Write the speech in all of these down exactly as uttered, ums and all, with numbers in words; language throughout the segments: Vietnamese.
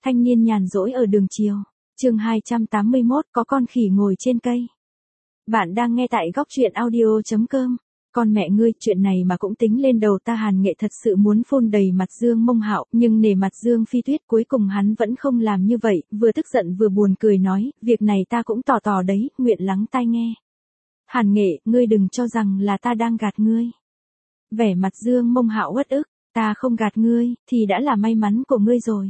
Thanh niên nhàn rỗi ở đường chiều. Chương hai trăm tám mươi mốt, có con khỉ ngồi trên cây. Bạn đang nghe tại góc truyện audio chấm com. Con mẹ ngươi, chuyện này mà cũng tính lên đầu ta. Hàn Nghệ thật sự muốn phun đầy mặt Dương Mông Hạo, nhưng nể mặt Dương Phi Tuyết cuối cùng hắn vẫn không làm như vậy, vừa tức giận vừa buồn cười nói, việc này ta cũng tò tò đấy, nguyện lắng tai nghe. Hàn Nghệ, ngươi đừng cho rằng là ta đang gạt ngươi. Vẻ mặt Dương Mông Hạo uất ức, ta không gạt ngươi, thì đã là may mắn của ngươi rồi.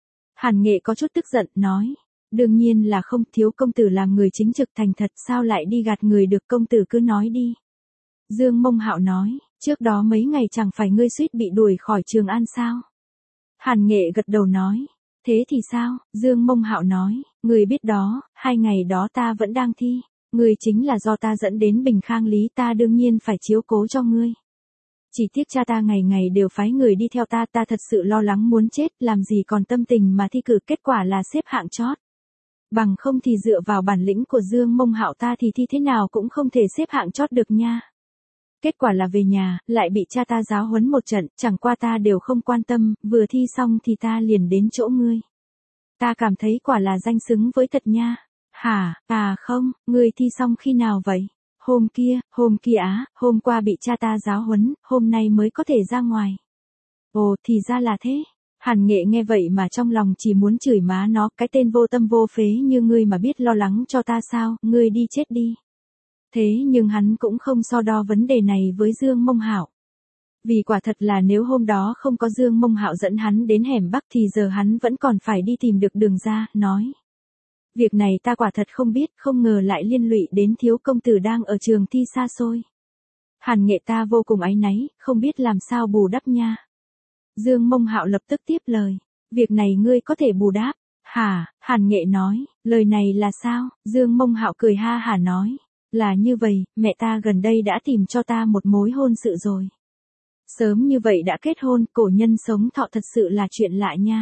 Hàn Nghệ có chút tức giận, nói. Đương nhiên là không, thiếu công tử làm người chính trực thành thật, sao lại đi gạt người được, công tử cứ nói đi. Dương Mông Hạo nói, trước đó mấy ngày chẳng phải ngươi suýt bị đuổi khỏi Trường An sao? Hàn Nghệ gật đầu nói, thế thì sao? Dương Mông Hạo nói, ngươi biết đó, hai ngày đó ta vẫn đang thi, ngươi chính là do ta dẫn đến Bình Khang Lý, ta đương nhiên phải chiếu cố cho ngươi. Chỉ tiếc cha ta ngày ngày đều phái người đi theo ta, ta thật sự lo lắng muốn chết, làm gì còn tâm tình mà thi cử, kết quả là xếp hạng chót. Bằng không thì dựa vào bản lĩnh của Dương Mông Hạo ta thì thi thế nào cũng không thể xếp hạng chót được nha. Kết quả là về nhà, lại bị cha ta giáo huấn một trận, chẳng qua ta đều không quan tâm, vừa thi xong thì ta liền đến chỗ ngươi. Ta cảm thấy quả là danh xứng với thật nha. Hả, à không, ngươi thi xong khi nào vậy? Hôm kia, hôm kia á, hôm qua bị cha ta giáo huấn, hôm nay mới có thể ra ngoài. Ồ, thì ra là thế. Hàn Nghệ nghe vậy mà trong lòng chỉ muốn chửi má nó, cái tên vô tâm vô phế như ngươi mà biết lo lắng cho ta sao, ngươi đi chết đi. Thế nhưng hắn cũng không so đo vấn đề này với Dương Mông Hạo. Vì quả thật là nếu hôm đó không có Dương Mông Hạo dẫn hắn đến hẻm Bắc thì giờ hắn vẫn còn phải đi tìm được đường ra, nói. Việc này ta quả thật không biết, không ngờ lại liên lụy đến thiếu công tử đang ở trường thi xa xôi. Hàn Nghệ, ta vô cùng áy náy, không biết làm sao bù đắp nha. Dương Mông Hạo lập tức tiếp lời, việc này ngươi có thể bù đắp. Hả? Hàn Nghệ nói, lời này là sao? Dương Mông Hạo cười ha hả nói, là như vậy, mẹ ta gần đây đã tìm cho ta một mối hôn sự rồi. Sớm như vậy đã kết hôn, cổ nhân sống thọ thật sự là chuyện lạ nha.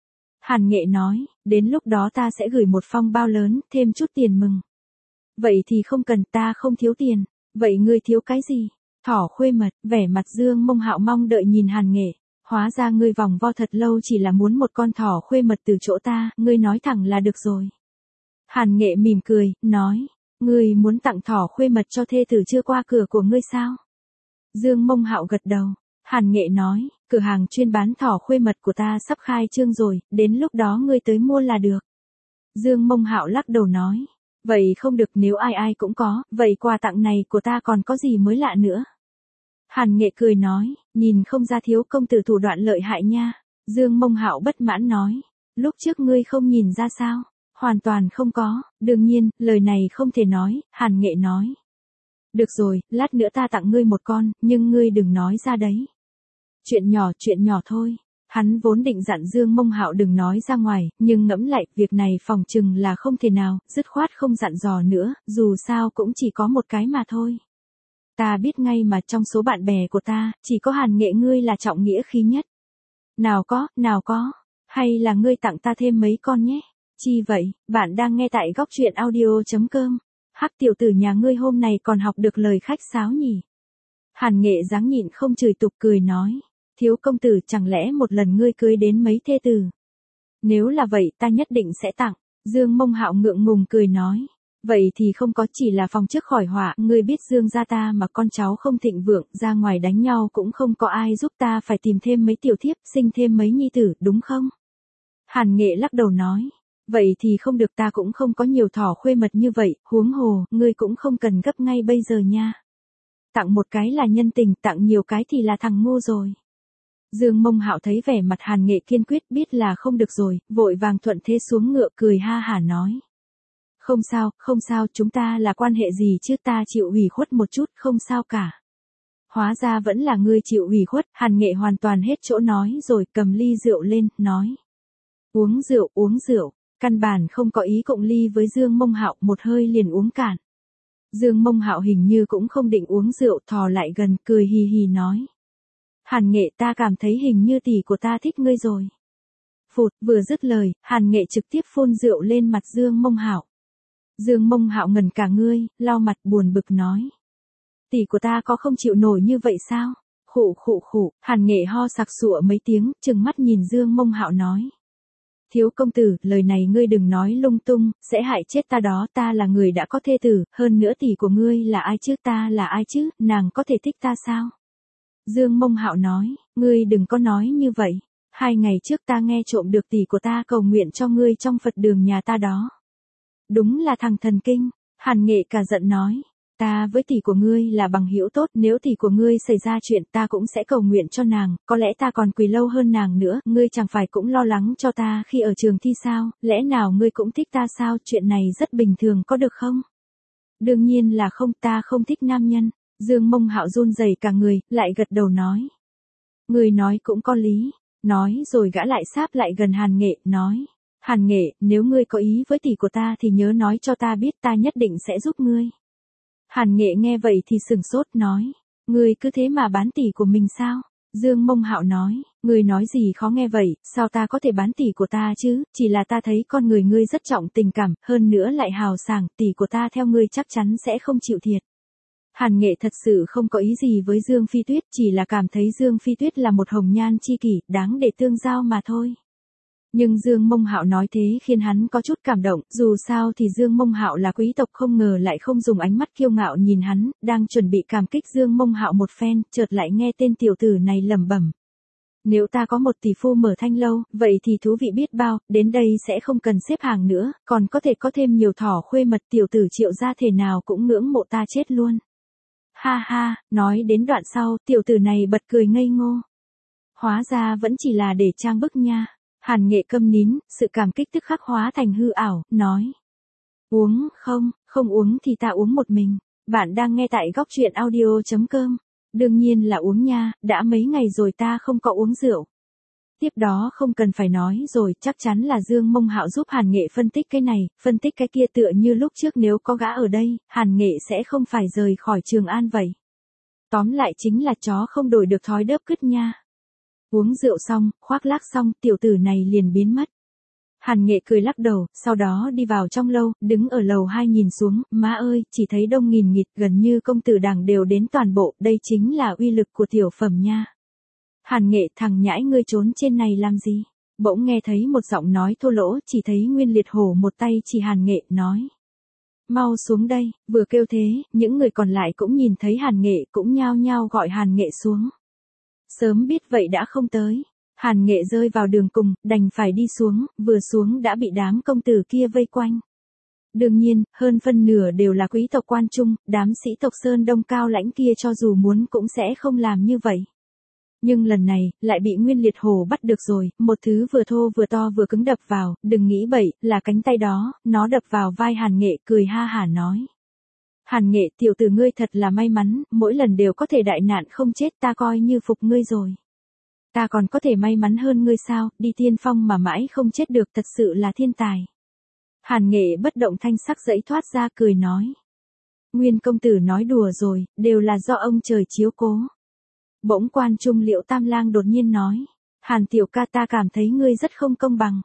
Hàn Nghệ nói, đến lúc đó ta sẽ gửi một phong bao lớn, thêm chút tiền mừng. Vậy thì không cần, ta không thiếu tiền. Vậy ngươi thiếu cái gì? Thỏ khuê mật. Vẻ mặt Dương Mông Hạo mong đợi nhìn Hàn Nghệ. Hóa ra ngươi vòng vo thật lâu chỉ là muốn một con thỏ khuê mật từ chỗ ta, ngươi nói thẳng là được rồi. Hàn Nghệ mỉm cười, nói, ngươi muốn tặng thỏ khuê mật cho thê tử chưa qua cửa của ngươi sao? Dương Mông Hạo gật đầu. Hàn Nghệ nói, cửa hàng chuyên bán thỏ khuê mật của ta sắp khai trương rồi, đến lúc đó ngươi tới mua là được. Dương Mông Hạo lắc đầu nói, vậy không được, nếu ai ai cũng có, vậy quà tặng này của ta còn có gì mới lạ nữa. Hàn Nghệ cười nói, nhìn không ra thiếu công tử thủ đoạn lợi hại nha. Dương Mông Hạo bất mãn nói, lúc trước ngươi không nhìn ra sao? Hoàn toàn không có, đương nhiên, lời này không thể nói, Hàn Nghệ nói. Được rồi, lát nữa ta tặng ngươi một con, nhưng ngươi đừng nói ra đấy. Chuyện nhỏ, chuyện nhỏ thôi. Hắn vốn định dặn Dương Mông Hạo đừng nói ra ngoài, nhưng ngẫm lại, việc này phòng chừng là không thể nào, dứt khoát không dặn dò nữa, dù sao cũng chỉ có một cái mà thôi. Ta biết ngay mà trong số bạn bè của ta, chỉ có Hàn Nghệ ngươi là trọng nghĩa khí nhất. Nào có, nào có, hay là ngươi tặng ta thêm mấy con nhé. Chi vậy, bạn đang nghe tại góc truyện audio chấm com. Hắc tiểu tử nhà ngươi hôm nay còn học được lời khách sáo nhỉ. Hàn Nghệ dáng nhịn không chửi tục cười nói, thiếu công tử chẳng lẽ một lần ngươi cưới đến mấy thê tử? Nếu là vậy ta nhất định sẽ tặng. Dương Mông Hạo ngượng ngùng cười nói, vậy thì không có, chỉ là phòng trước khỏi họa, ngươi biết Dương gia ta mà con cháu không thịnh vượng, ra ngoài đánh nhau cũng không có ai giúp, ta phải tìm thêm mấy tiểu thiếp, sinh thêm mấy nhi tử, đúng không? Hàn Nghệ lắc đầu nói, vậy thì không được, ta cũng không có nhiều thỏ khuê mật như vậy, huống hồ, ngươi cũng không cần gấp ngay bây giờ nha. Tặng một cái là nhân tình, tặng nhiều cái thì là thằng ngu rồi. Dương Mông Hạo thấy vẻ mặt Hàn Nghệ kiên quyết, biết là không được rồi, vội vàng thuận thế xuống ngựa cười ha hả nói. Không sao, không sao, chúng ta là quan hệ gì chứ, ta chịu ủy khuất một chút, không sao cả. Hóa ra vẫn là ngươi chịu ủy khuất. Hàn Nghệ hoàn toàn hết chỗ nói rồi, cầm ly rượu lên, nói. Uống rượu, uống rượu, căn bản không có ý cộng ly với Dương Mông Hạo, một hơi liền uống cạn. Dương Mông Hạo hình như cũng không định uống rượu, thò lại gần, cười hì hì nói. Hàn Nghệ, ta cảm thấy hình như tỷ của ta thích ngươi rồi. Phụt, vừa dứt lời, Hàn Nghệ trực tiếp phun rượu lên mặt Dương Mông Hạo. Dương Mông Hạo ngẩn cả ngươi, lau mặt buồn bực nói. Tỷ của ta có không chịu nổi như vậy sao? Khụ khụ khụ, Hàn Nghệ ho sặc sụa mấy tiếng, trừng mắt nhìn Dương Mông Hạo nói. Thiếu công tử, lời này ngươi đừng nói lung tung, sẽ hại chết ta đó, ta là người đã có thê tử, hơn nữa tỷ của ngươi là ai chứ, ta là ai chứ, nàng có thể thích ta sao? Dương Mông Hạo nói, ngươi đừng có nói như vậy, hai ngày trước ta nghe trộm được tỷ của ta cầu nguyện cho ngươi trong Phật đường nhà ta đó. Đúng là thằng thần kinh, Hàn Nghệ cả giận nói. Ta với tỷ của ngươi là bằng hữu tốt, nếu tỷ của ngươi xảy ra chuyện ta cũng sẽ cầu nguyện cho nàng, có lẽ ta còn quỳ lâu hơn nàng nữa, ngươi chẳng phải cũng lo lắng cho ta khi ở trường thi sao, lẽ nào ngươi cũng thích ta sao, chuyện này rất bình thường có được không? Đương nhiên là không, ta không thích nam nhân. Dương Mông Hạo run rẩy cả người, lại gật đầu nói. Ngươi nói cũng có lý, nói rồi gã lại sáp lại gần Hàn Nghệ, nói. Hàn Nghệ, nếu ngươi có ý với tỷ của ta thì nhớ nói cho ta biết, ta nhất định sẽ giúp ngươi. Hàn Nghệ nghe vậy thì sửng sốt nói, ngươi cứ thế mà bán tỷ của mình sao? Dương Mông Hạo nói, ngươi nói gì khó nghe vậy, sao ta có thể bán tỷ của ta chứ, chỉ là ta thấy con người ngươi rất trọng tình cảm, hơn nữa lại hào sảng, tỷ của ta theo ngươi chắc chắn sẽ không chịu thiệt. Hàn Nghệ thật sự không có ý gì với Dương Phi Tuyết, chỉ là cảm thấy Dương Phi Tuyết là một hồng nhan chi kỷ, đáng để tương giao mà thôi. Nhưng Dương Mông Hạo nói thế khiến hắn có chút cảm động, dù sao thì Dương Mông Hạo là quý tộc, không ngờ lại không dùng ánh mắt kiêu ngạo nhìn hắn, đang chuẩn bị cảm kích Dương Mông Hạo một phen, chợt lại nghe tên tiểu tử này lẩm bẩm. Nếu ta có một tỷ phu mở thanh lâu, vậy thì thú vị biết bao, đến đây sẽ không cần xếp hàng nữa, còn có thể có thêm nhiều thỏ khuê mật, tiểu tử Triệu gia thể nào cũng ngưỡng mộ ta chết luôn. Ha ha, nói đến đoạn sau, tiểu tử này bật cười ngây ngô. Hóa ra vẫn chỉ là để trang bức nha. Hàn Nghệ câm nín, sự cảm kích tức khắc hóa thành hư ảo, nói. Uống, không, không uống thì ta uống một mình. Bạn đang nghe tại góc truyện audio chấm com. Đương nhiên là uống nha, đã mấy ngày rồi ta không có uống rượu. Tiếp đó không cần phải nói rồi, chắc chắn là Dương Mông Hạo giúp Hàn Nghệ phân tích cái này, phân tích cái kia, tựa như lúc trước nếu có gã ở đây, Hàn Nghệ sẽ không phải rời khỏi Trường An vậy. Tóm lại chính là chó không đổi được thói đớp cứt nha. Uống rượu xong, khoác lác xong, tiểu tử này liền biến mất. Hàn Nghệ cười lắc đầu, sau đó đi vào trong lâu, đứng ở lầu hai nhìn xuống, má ơi, chỉ thấy đông nghìn nghịt, gần như công tử đảng đều đến toàn bộ, đây chính là uy lực của tiểu phẩm nha. Hàn Nghệ, thằng nhãi ngươi trốn trên này làm gì? Bỗng nghe thấy một giọng nói thô lỗ, chỉ thấy Nguyên Liệt Hổ một tay chỉ Hàn Nghệ, nói. Mau xuống đây, vừa kêu thế, những người còn lại cũng nhìn thấy Hàn Nghệ, cũng nhao nhao gọi Hàn Nghệ xuống. Sớm biết vậy đã không tới. Hàn Nghệ rơi vào đường cùng, đành phải đi xuống, vừa xuống đã bị đám công tử kia vây quanh. Đương nhiên, hơn phân nửa đều là quý tộc quan trung, đám sĩ tộc Sơn Đông cao lãnh kia cho dù muốn cũng sẽ không làm như vậy. Nhưng lần này, lại bị Nguyên Liệt Hổ bắt được rồi, một thứ vừa thô vừa to vừa cứng đập vào, đừng nghĩ bậy, là cánh tay đó, nó đập vào vai Hàn Nghệ, cười ha hả nói. Hàn Nghệ, tiểu tử ngươi thật là may mắn, mỗi lần đều có thể đại nạn không chết, ta coi như phục ngươi rồi. Ta còn có thể may mắn hơn ngươi sao, đi tiên phong mà mãi không chết được, thật sự là thiên tài. Hàn Nghệ bất động thanh sắc giãy thoát ra cười nói. Nguyên công tử nói đùa rồi, đều là do ông trời chiếu cố. Bỗng quan trung Liễu Tam Lang đột nhiên nói. Hàn tiểu ca, ta cảm thấy ngươi rất không công bằng.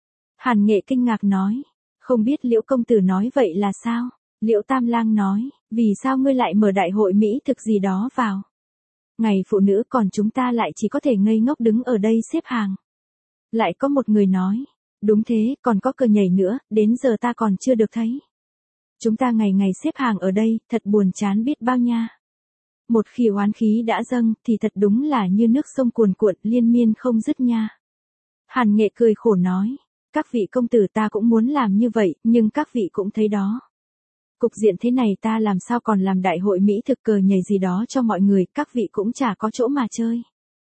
Hàn Nghệ kinh ngạc nói. Không biết Liễu công tử nói vậy là sao? Liễu Tam Lang nói, vì sao ngươi lại mở đại hội Mỹ thực gì đó vào? Ngày phụ nữ còn chúng ta lại chỉ có thể ngây ngốc đứng ở đây xếp hàng. Lại có một người nói, đúng thế, còn có cờ nhảy nữa, đến giờ ta còn chưa được thấy. Chúng ta ngày ngày xếp hàng ở đây, thật buồn chán biết bao nha. Một khi oán khí đã dâng, thì thật đúng là như nước sông cuồn cuộn liên miên không dứt nha. Hàn Nghệ cười khổ nói, các vị công tử ta cũng muốn làm như vậy, nhưng các vị cũng thấy đó. Cục diện thế này ta làm sao còn làm đại hội Mỹ thực cờ nhảy gì đó cho mọi người, các vị cũng chả có chỗ mà chơi.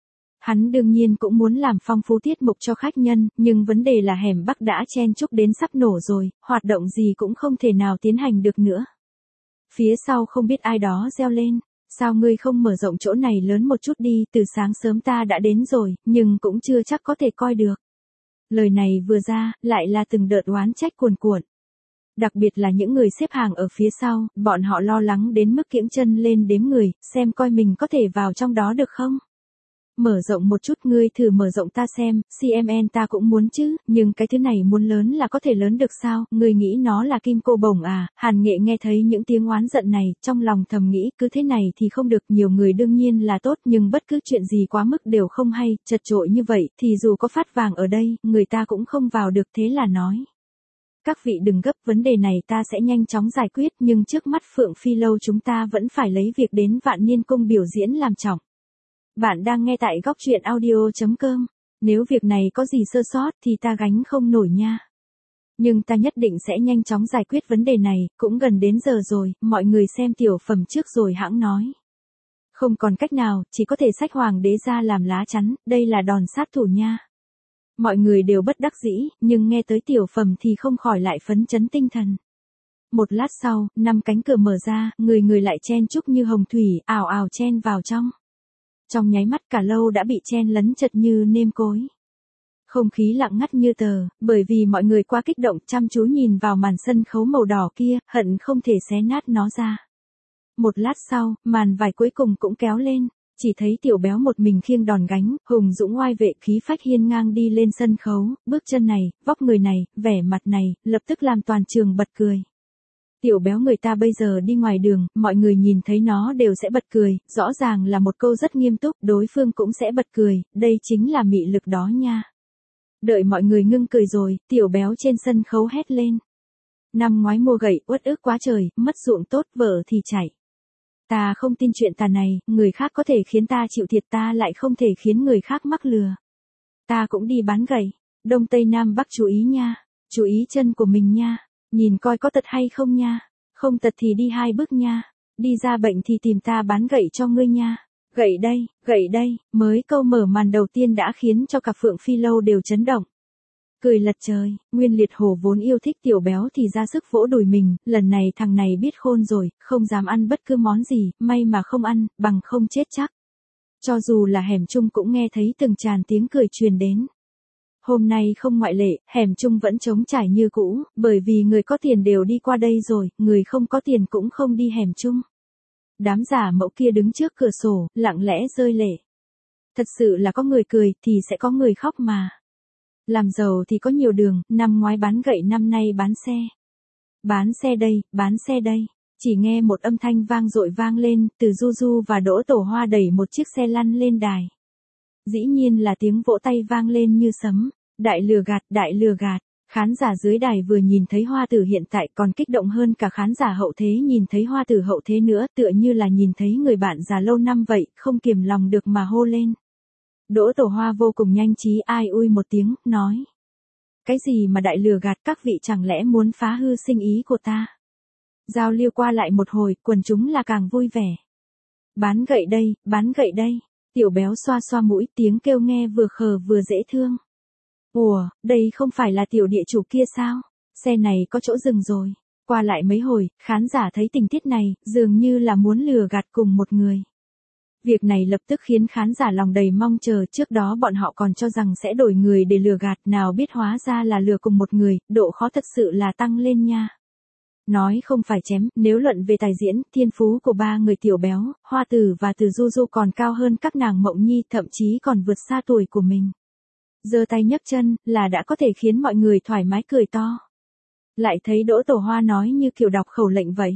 Hắn đương nhiên cũng muốn làm phong phú tiết mục cho khách nhân, nhưng vấn đề là hẻm Bắc đã chen chúc đến sắp nổ rồi, hoạt động gì cũng không thể nào tiến hành được nữa. Phía sau không biết ai đó reo lên, sao ngươi không mở rộng chỗ này lớn một chút đi, từ sáng sớm ta đã đến rồi, nhưng cũng chưa chắc có thể coi được. Lời này vừa ra, lại là từng đợt oán trách cuồn cuộn. Đặc biệt là những người xếp hàng ở phía sau, bọn họ lo lắng đến mức kiễng chân lên đếm người, xem coi mình có thể vào trong đó được không. Mở rộng một chút, ngươi thử mở rộng ta xem, xê em en ta cũng muốn chứ, nhưng cái thứ này muốn lớn là có thể lớn được sao, ngươi nghĩ nó là kim cô bổng à, Hàn Nghệ nghe thấy những tiếng oán giận này, trong lòng thầm nghĩ cứ thế này thì không được, nhiều người đương nhiên là tốt nhưng bất cứ chuyện gì quá mức đều không hay, chật chội như vậy thì dù có phát vàng ở đây, người ta cũng không vào được, thế là nói. Các vị đừng gấp, vấn đề này ta sẽ nhanh chóng giải quyết, nhưng trước mắt Phượng Phi Lâu chúng ta vẫn phải lấy việc đến Vạn Niên Cung biểu diễn làm trọng. Bạn đang nghe tại góc truyện audio chấm com. Nếu việc này có gì sơ sót thì ta gánh không nổi nha. Nhưng ta nhất định sẽ nhanh chóng giải quyết vấn đề này, cũng gần đến giờ rồi, mọi người xem tiểu phẩm trước rồi hãng nói. Không còn cách nào, chỉ có thể xách hoàng đế ra làm lá chắn, đây là đòn sát thủ nha. Mọi người đều bất đắc dĩ, nhưng nghe tới tiểu phẩm thì không khỏi lại phấn chấn tinh thần. Một lát sau, năm cánh cửa mở ra, người người lại chen chúc như hồng thủy, ào ào chen vào trong. Trong nháy mắt cả lâu đã bị chen lấn chật như nêm cối. Không khí lặng ngắt như tờ, bởi vì mọi người quá kích động chăm chú nhìn vào màn sân khấu màu đỏ kia, hận không thể xé nát nó ra. Một lát sau, màn vải cuối cùng cũng kéo lên, chỉ thấy Tiểu Béo một mình khiêng đòn gánh, hùng dũng oai vệ khí phách hiên ngang đi lên sân khấu, bước chân này, vóc người này, vẻ mặt này, lập tức làm toàn trường bật cười. Tiểu Béo người ta bây giờ đi ngoài đường, mọi người nhìn thấy nó đều sẽ bật cười, rõ ràng là một câu rất nghiêm túc, đối phương cũng sẽ bật cười, đây chính là mị lực đó nha. Đợi mọi người ngưng cười rồi, Tiểu Béo trên sân khấu hét lên. Năm ngoái mua gậy, uất ức quá trời, mất ruộng tốt, vợ thì chảy. Ta không tin chuyện tà này, người khác có thể khiến ta chịu thiệt, ta lại không thể khiến người khác mắc lừa. Ta cũng đi bán gậy, Đông Tây Nam Bắc chú ý nha, chú ý chân của mình nha. Nhìn coi có tật hay không nha, không tật thì đi hai bước nha, đi ra bệnh thì tìm ta bán gậy cho ngươi nha. Gậy đây, gậy đây, mới câu mở màn đầu tiên đã khiến cho cả Phượng Phi Lâu đều chấn động. Cười lật trời, Nguyên Liệt Hổ vốn yêu thích Tiểu Béo thì ra sức vỗ đùi mình, lần này thằng này biết khôn rồi, không dám ăn bất cứ món gì, may mà không ăn, bằng không chết chắc. Cho dù là hẻm chung cũng nghe thấy từng tràn tiếng cười truyền đến. Hôm nay không ngoại lệ, hẻm chung vẫn trống trải như cũ, bởi vì người có tiền đều đi qua đây rồi, người không có tiền cũng không đi hẻm chung. Đám giả mẫu kia đứng trước cửa sổ, lặng lẽ rơi lệ. Thật sự là có người cười thì sẽ có người khóc mà. Làm giàu thì có nhiều đường, năm ngoái bán gậy năm nay bán xe. Bán xe đây, bán xe đây. Chỉ nghe một âm thanh vang dội vang lên, từ Du Du và Đỗ Tổ Hoa đẩy một chiếc xe lăn lên đài. Dĩ nhiên là tiếng vỗ tay vang lên như sấm. Đại lừa gạt, đại lừa gạt. Khán giả dưới đài vừa nhìn thấy Hoa Tử hiện tại còn kích động hơn cả khán giả hậu thế nhìn thấy Hoa Tử hậu thế nữa, tựa như là nhìn thấy người bạn già lâu năm vậy, không kiềm lòng được mà hô lên. Đỗ Tổ Hoa vô cùng nhanh trí ai ui một tiếng, nói. Cái gì mà đại lừa gạt, các vị chẳng lẽ muốn phá hư sinh ý của ta? Giao lưu qua lại một hồi, quần chúng là càng vui vẻ. Bán gậy đây, bán gậy đây. Tiểu Béo xoa xoa mũi, tiếng kêu nghe vừa khờ vừa dễ thương. Ủa, đây không phải là tiểu địa chủ kia sao? Xe này có chỗ dừng rồi. Qua lại mấy hồi, khán giả thấy tình tiết này, dường như là muốn lừa gạt cùng một người. Việc này lập tức khiến khán giả lòng đầy mong chờ, trước đó bọn họ còn cho rằng sẽ đổi người để lừa gạt, nào biết hóa ra là lừa cùng một người, độ khó thật sự là tăng lên nha. Nói không phải chém, nếu luận về tài diễn, thiên phú của ba người Tiểu Béo, Hoa Tử và Từ Du Du còn cao hơn các nàng Mộng Nhi, thậm chí còn vượt xa tuổi của mình. Giơ tay nhấc chân, là đã có thể khiến mọi người thoải mái cười to. Lại thấy Đỗ Tổ Hoa nói như kiểu đọc khẩu lệnh vậy.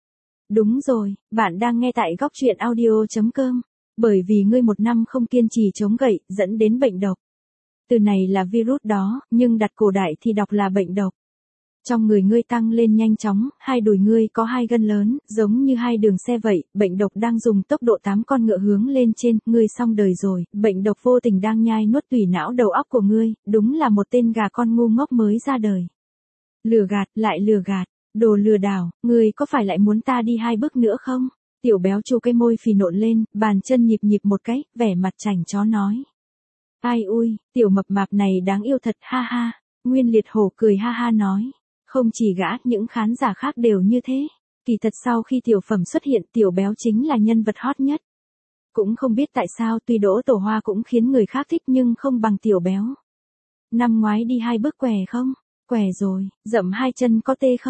Đúng rồi, bạn đang nghe tại góc truyện audio chấm com. Bởi vì ngươi một năm không kiên trì chống gậy, dẫn đến bệnh độc. Từ này là virus đó, nhưng đặt cổ đại thì đọc là bệnh độc. Trong người ngươi tăng lên nhanh chóng, hai đùi ngươi có hai gân lớn, giống như hai đường xe vậy, bệnh độc đang dùng tốc độ tám con ngựa hướng lên trên, ngươi xong đời rồi, bệnh độc vô tình đang nhai nuốt tủy não đầu óc của ngươi, đúng là một tên gà con ngu ngốc mới ra đời. Lừa gạt, lại lừa gạt, đồ lừa đảo, ngươi có phải lại muốn ta đi hai bước nữa không? Tiểu Béo chu cái môi phì nộn lên, bàn chân nhịp nhịp một cái, vẻ mặt chảnh chó nói. Ai ui, tiểu mập mạp này đáng yêu thật, ha ha. Nguyên Liệt Hổ cười ha ha nói. Không chỉ gã, những khán giả khác đều như thế. Kỳ thật sau khi tiểu phẩm xuất hiện, Tiểu Béo chính là nhân vật hot nhất. Cũng không biết tại sao tuy Đỗ Tổ Hoa cũng khiến người khác thích nhưng không bằng Tiểu Béo. Năm ngoái đi hai bước què không? Què rồi, dậm hai chân có tê không?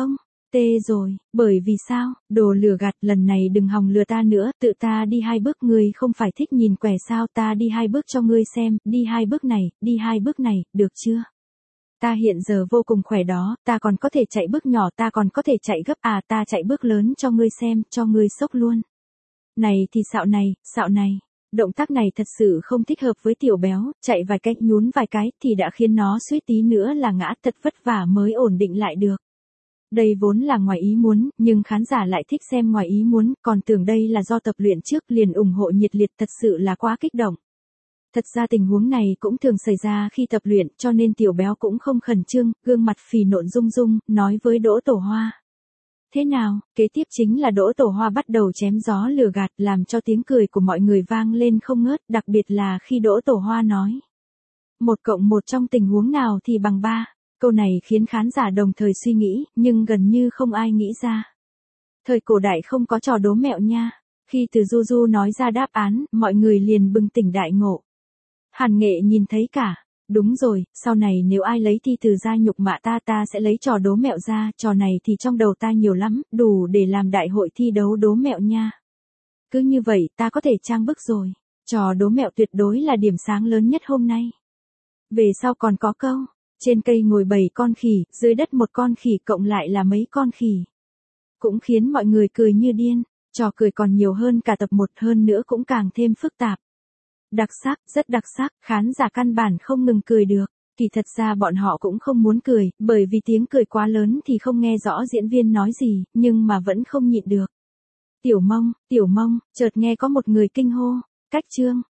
Tê rồi, bởi vì sao, đồ lừa gạt, lần này đừng hòng lừa ta nữa, tự ta đi hai bước, ngươi không phải thích nhìn quẻ sao, ta đi hai bước cho ngươi xem, đi hai bước này, đi hai bước này, được chưa? Ta hiện giờ vô cùng khỏe đó, ta còn có thể chạy bước nhỏ, ta còn có thể chạy gấp, à ta chạy bước lớn cho ngươi xem, cho ngươi sốc luôn. Này thì xạo này, xạo này. Động tác này thật sự không thích hợp với tiểu béo, chạy vài cách nhún vài cái thì đã khiến nó suýt tí nữa là ngã, thật vất vả mới ổn định lại được. Đây vốn là ngoài ý muốn, nhưng khán giả lại thích xem ngoài ý muốn, còn tưởng đây là do tập luyện trước liền ủng hộ nhiệt liệt, thật sự là quá kích động. Thật ra tình huống này cũng thường xảy ra khi tập luyện, cho nên tiểu béo cũng không khẩn trương, gương mặt phì nộn rung rung, nói với Đỗ Tổ Hoa. Thế nào, kế tiếp chính là Đỗ Tổ Hoa bắt đầu chém gió lừa gạt, làm cho tiếng cười của mọi người vang lên không ngớt, đặc biệt là khi Đỗ Tổ Hoa nói. Một cộng một trong tình huống nào thì bằng ba. Câu này khiến khán giả đồng thời suy nghĩ, nhưng gần như không ai nghĩ ra. Thời cổ đại không có trò đố mẹo nha. Khi Từ Du Du nói ra đáp án, mọi người liền bừng tỉnh đại ngộ. Hàn Nghệ nhìn thấy cả. Đúng rồi, sau này nếu ai lấy thi từ ra nhục mạ ta ta sẽ lấy trò đố mẹo ra, trò này thì trong đầu ta nhiều lắm, đủ để làm đại hội thi đấu đố mẹo nha. Cứ như vậy ta có thể trang bức rồi. Trò đố mẹo tuyệt đối là điểm sáng lớn nhất hôm nay. Về sau còn có câu. Trên cây ngồi bảy con khỉ, dưới đất một con khỉ cộng lại là mấy con khỉ. Cũng khiến mọi người cười như điên, trò cười còn nhiều hơn cả tập một, hơn nữa cũng càng thêm phức tạp. Đặc sắc, rất đặc sắc, khán giả căn bản không ngừng cười được. Kỳ thật ra bọn họ cũng không muốn cười, bởi vì tiếng cười quá lớn thì không nghe rõ diễn viên nói gì, nhưng mà vẫn không nhịn được. Tiểu Mông, Tiểu Mông, chợt nghe có một người kinh hô, Cách Trương.